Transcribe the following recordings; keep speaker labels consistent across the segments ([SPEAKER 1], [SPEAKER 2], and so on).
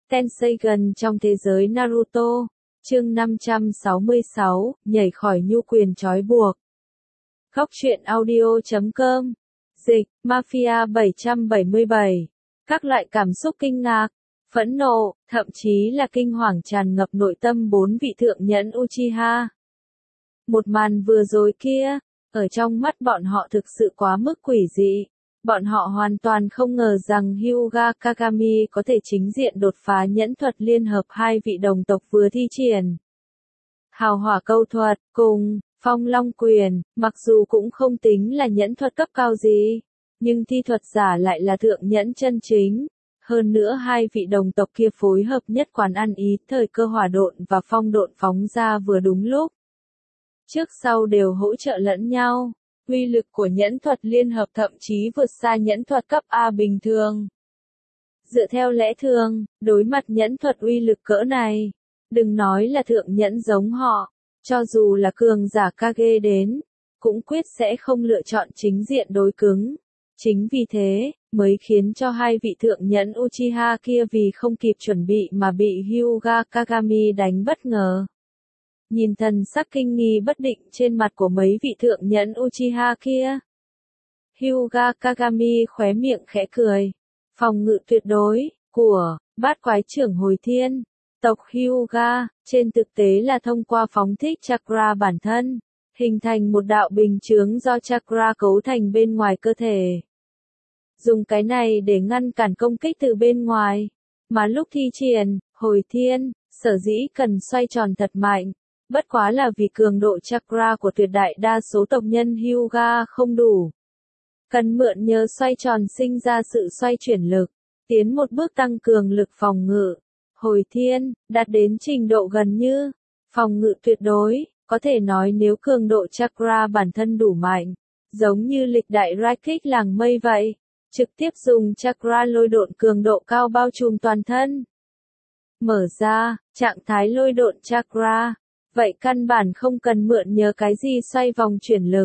[SPEAKER 1] Tenseigan trong thế giới Naruto. Chương 566, nhảy khỏi nhu quyền trói buộc. Góc truyện audio.com. Dịch, Mafia 777. Các loại cảm xúc kinh ngạc, phẫn nộ, thậm chí là kinh hoàng tràn ngập nội tâm bốn vị thượng nhẫn Uchiha. Một màn vừa rồi kia, ở trong mắt bọn họ thực sự quá mức quỷ dị. Bọn họ hoàn toàn không ngờ rằng Hyuga Kagami có thể chính diện đột phá nhẫn thuật liên hợp hai vị đồng tộc vừa thi triển. Hào hỏa câu thuật, cùng, phong long quyền, mặc dù cũng không tính là nhẫn thuật cấp cao gì, nhưng thi thuật giả lại là thượng nhẫn chân chính. Hơn nữa hai vị đồng tộc kia phối hợp nhất quán ăn ý, thời cơ hỏa độn và phong độn phóng ra vừa đúng lúc. Trước sau đều hỗ trợ lẫn nhau. Uy lực của nhẫn thuật liên hợp thậm chí vượt xa nhẫn thuật cấp A bình thường. Dựa theo lẽ thường, đối mặt nhẫn thuật uy lực cỡ này, đừng nói là thượng nhẫn giống họ, cho dù là cường giả Kage đến, cũng quyết sẽ không lựa chọn chính diện đối cứng. Chính vì thế, mới khiến cho hai vị thượng nhẫn Uchiha kia vì không kịp chuẩn bị mà bị Hyuga Kagami đánh bất ngờ. Nhìn thần sắc kinh nghi bất định trên mặt của mấy vị thượng nhẫn Uchiha kia, Hyuga Kagami khóe miệng khẽ cười. Phòng ngự tuyệt đối của bát quái trưởng hồi thiên tộc Hyuga, trên thực tế là thông qua phóng thích chakra bản thân, hình thành một đạo bình chướng do chakra cấu thành bên ngoài cơ thể. Dùng cái này để ngăn cản công kích từ bên ngoài, mà lúc thi triển hồi thiên, sở dĩ cần xoay tròn thật mạnh. Bất quá là vì cường độ chakra của tuyệt đại đa số tộc nhân Hyuga không đủ. Cần mượn nhờ xoay tròn sinh ra sự xoay chuyển lực, tiến một bước tăng cường lực phòng ngự. Hồi thiên, đạt đến trình độ gần như phòng ngự tuyệt đối, có thể nói nếu cường độ chakra bản thân đủ mạnh, giống như lịch đại Raikik làng mây vậy, trực tiếp dùng chakra lôi độn cường độ cao bao trùm toàn thân. Mở ra, trạng thái lôi độn chakra. Vậy căn bản không cần mượn nhờ cái gì xoay vòng chuyển lực.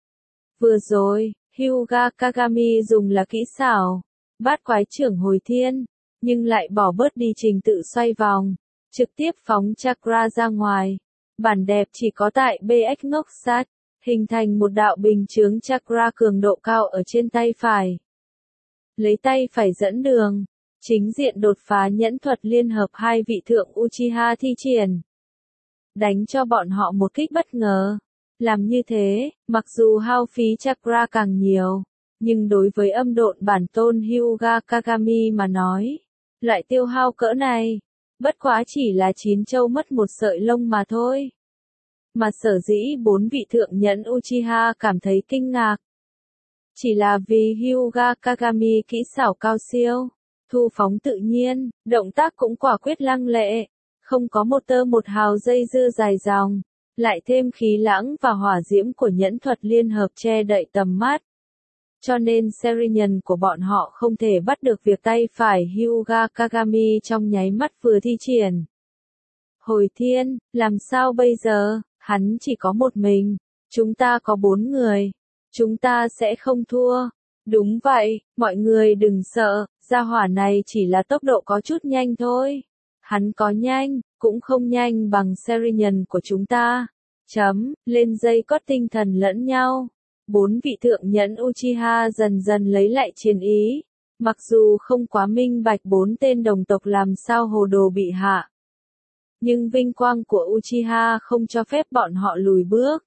[SPEAKER 1] Vừa rồi, Hyuga Kagami dùng là kỹ xảo, bát quái trưởng hồi thiên, nhưng lại bỏ bớt đi trình tự xoay vòng, trực tiếp phóng chakra ra ngoài. Bản đẹp chỉ có tại BX ngốc sát, hình thành một đạo bình chướng chakra cường độ cao ở trên tay phải. Lấy tay phải dẫn đường, chính diện đột phá nhẫn thuật liên hợp hai vị thượng Uchiha thi triển. Đánh cho bọn họ một kích bất ngờ. Làm như thế, mặc dù hao phí chakra càng nhiều, nhưng đối với âm độn bản tôn Hyuga Kagami mà nói, lại tiêu hao cỡ này, bất quá chỉ là 9 châu mất một sợi lông mà thôi. Mà sở dĩ bốn vị thượng nhẫn Uchiha cảm thấy kinh ngạc, chỉ là vì Hyuga Kagami kỹ xảo cao siêu, thu phóng tự nhiên, động tác cũng quả quyết lăng lệ. Không có một tơ một hào dây dưa dài dòng, lại thêm khí lãng và hỏa diễm của nhẫn thuật liên hợp che đậy tầm mắt. Cho nên Serinhân của bọn họ không thể bắt được việc tay phải Hyuga Kagami trong nháy mắt vừa thi triển. Hồi thiên, làm sao bây giờ, hắn chỉ có một mình, chúng ta có 4 người, chúng ta sẽ không thua. Đúng vậy, mọi người đừng sợ, gia hỏa này chỉ là tốc độ có chút nhanh thôi. Hắn có nhanh, cũng không nhanh bằng Serinhân của chúng ta. Lên dây cót tinh thần lẫn nhau. Bốn vị thượng nhẫn Uchiha dần dần lấy lại chiến ý. Mặc dù không quá minh bạch bốn tên đồng tộc làm sao hồ đồ bị hạ. Nhưng vinh quang của Uchiha không cho phép bọn họ lùi bước.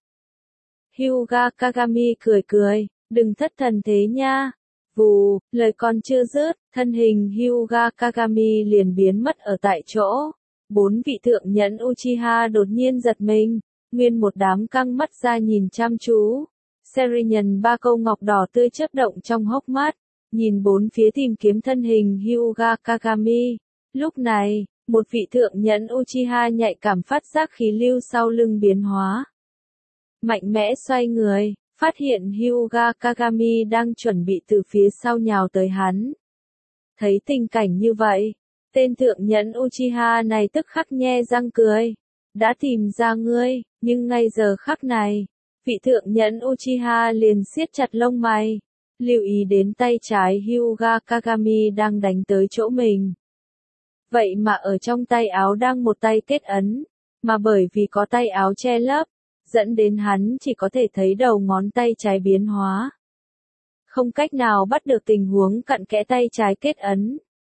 [SPEAKER 1] Hyuga Kagami cười cười, đừng thất thần thế nha. Vù, lời còn chưa dứt, thân hình Hyuga Kagami liền biến mất ở tại chỗ. Bốn vị thượng nhẫn Uchiha đột nhiên giật mình, nguyên một đám căng mắt ra nhìn chăm chú. Serinhân ba câu ngọc đỏ tươi chớp động trong hốc mắt, nhìn bốn phía tìm kiếm thân hình Hyuga Kagami. Lúc này, một vị thượng nhẫn Uchiha nhạy cảm phát giác khí lưu sau lưng biến hóa. Mạnh mẽ xoay người. Phát hiện Hyuga Kagami đang chuẩn bị từ phía sau nhào tới hắn. Thấy tình cảnh như vậy, tên thượng nhẫn Uchiha này tức khắc nhe răng cười. Đã tìm ra ngươi, nhưng ngay giờ khắc này, vị thượng nhẫn Uchiha liền siết chặt lông mày, lưu ý đến tay trái Hyuga Kagami đang đánh tới chỗ mình. Vậy mà ở trong tay áo đang một tay kết ấn, mà bởi vì có tay áo che lấp, dẫn đến hắn chỉ có thể thấy đầu ngón tay trái biến hóa. Không cách nào bắt được tình huống cận kẽ tay trái kết ấn.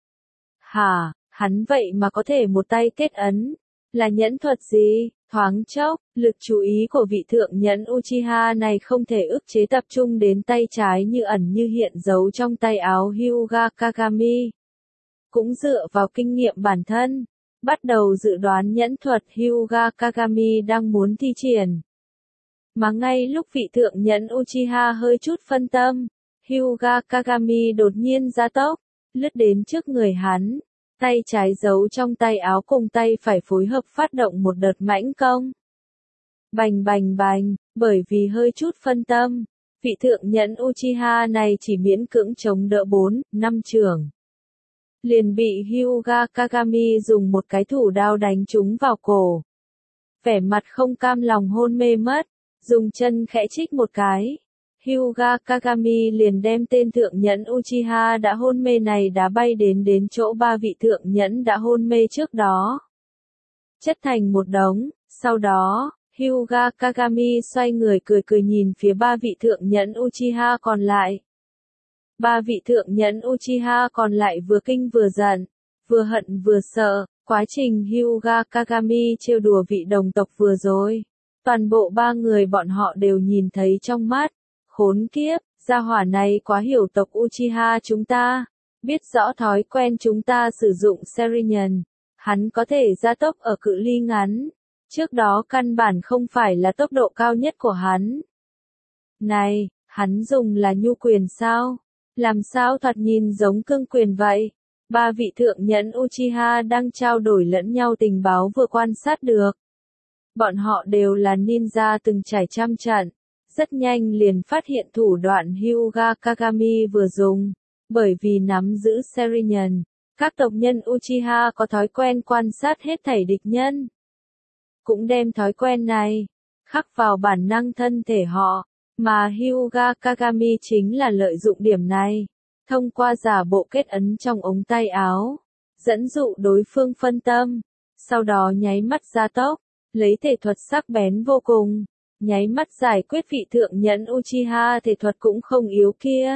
[SPEAKER 1] Hả, hắn vậy mà có thể một tay kết ấn, là nhẫn thuật gì? Thoáng chốc, lực chú ý của vị thượng nhẫn Uchiha này không thể ức chế tập trung đến tay trái như ẩn như hiện giấu trong tay áo Hyuga Kagami. Cũng dựa vào kinh nghiệm bản thân, bắt đầu dự đoán nhẫn thuật Hyuga Kagami đang muốn thi triển. Mà ngay lúc vị thượng nhẫn Uchiha hơi chút phân tâm, Hyuga Kagami đột nhiên gia tốc, lướt đến trước người hắn, tay trái giấu trong tay áo cùng tay phải phối hợp phát động một đợt mãnh công. Bành bành bành, bởi vì hơi chút phân tâm, vị thượng nhẫn Uchiha này chỉ miễn cưỡng chống đỡ 4-5 chưởng. Liền bị Hyuga Kagami dùng một cái thủ đao đánh trúng vào cổ. Vẻ mặt không cam lòng hôn mê mất, dùng chân khẽ trích một cái. Hyuga Kagami liền đem tên thượng nhẫn Uchiha đã hôn mê này đá bay đến chỗ ba vị thượng nhẫn đã hôn mê trước đó. Chất thành một đống, sau đó, Hyuga Kagami xoay người cười nhìn phía ba vị thượng nhẫn Uchiha còn lại. Ba vị thượng nhẫn Uchiha còn lại vừa kinh vừa giận, vừa hận vừa sợ, quá trình Hyuga Kagami trêu đùa vị đồng tộc vừa rồi. Toàn bộ ba người bọn họ đều nhìn thấy trong mắt. Khốn kiếp, gia hỏa này quá hiểu tộc Uchiha chúng ta, biết rõ thói quen chúng ta sử dụng Sharingan, hắn có thể gia tốc ở cự ly ngắn, trước đó căn bản không phải là tốc độ cao nhất của hắn. Này, hắn dùng là nhu quyền sao? Làm sao thoạt nhìn giống cương quyền vậy? Ba vị thượng nhẫn Uchiha đang trao đổi lẫn nhau tình báo vừa quan sát được. Bọn họ đều là ninja từng trải trăm trận. Rất nhanh liền phát hiện thủ đoạn Hyuga Kagami vừa dùng, bởi vì nắm giữ Sharingan, các tộc nhân Uchiha có thói quen quan sát hết thảy địch nhân. Cũng đem thói quen này, khắc vào bản năng thân thể họ, mà Hyuga Kagami chính là lợi dụng điểm này, thông qua giả bộ kết ấn trong ống tay áo, dẫn dụ đối phương phân tâm, sau đó nháy mắt gia tốc, lấy thể thuật sắc bén vô cùng. Nháy mắt giải quyết vị thượng nhẫn Uchiha thể thuật cũng không yếu kia.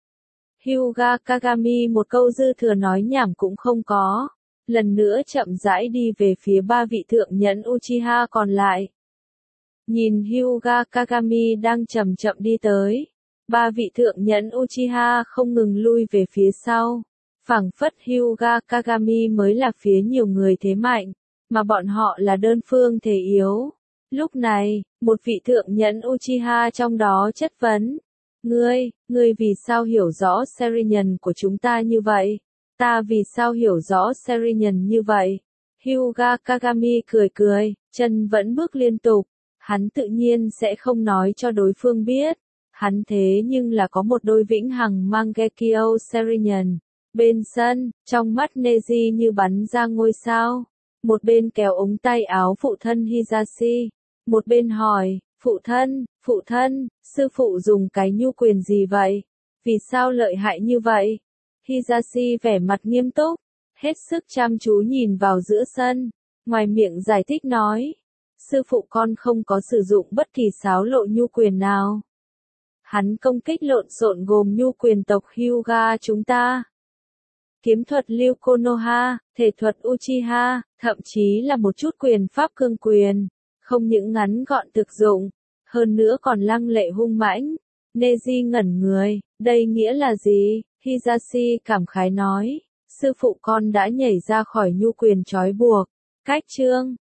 [SPEAKER 1] Hyuga Kagami một câu dư thừa nói nhảm cũng không có. Lần nữa chậm rãi đi về phía ba vị thượng nhẫn Uchiha còn lại. Nhìn Hyuga Kagami đang chậm chậm đi tới. Ba vị thượng nhẫn Uchiha không ngừng lui về phía sau. Phảng phất Hyuga Kagami mới là phía nhiều người thế mạnh, mà bọn họ là đơn phương thể yếu. Lúc này, một vị thượng nhẫn Uchiha trong đó chất vấn. Ngươi vì sao hiểu rõ Sharingan của chúng ta như vậy? Ta vì sao hiểu rõ Sharingan như vậy? Hyuga Kagami cười, chân vẫn bước liên tục. Hắn tự nhiên sẽ không nói cho đối phương biết. Hắn thế nhưng là có một đôi vĩnh hằng Mangekyo Sharingan. Bên sân, trong mắt Neji như bắn ra ngôi sao. Một bên kéo ống tay áo phụ thân Hisashi. Một bên hỏi, phụ thân, sư phụ dùng cái nhu quyền gì vậy? Vì sao lợi hại như vậy? Hisashi vẻ mặt nghiêm túc, hết sức chăm chú nhìn vào giữa sân, ngoài miệng giải thích nói. Sư phụ con không có sử dụng bất kỳ xáo lộ nhu quyền nào. Hắn công kích lộn xộn gồm nhu quyền tộc Hyuga chúng ta. Kiếm thuật Lưu Konoha, thể thuật Uchiha, thậm chí là một chút quyền pháp cương quyền. Không những ngắn gọn thực dụng, hơn nữa còn lăng lệ hung mãnh. Neji ngẩn người, đây nghĩa là gì? Hisashi cảm khái nói, sư phụ con đã nhảy ra khỏi nhu quyền trói buộc. Cách chương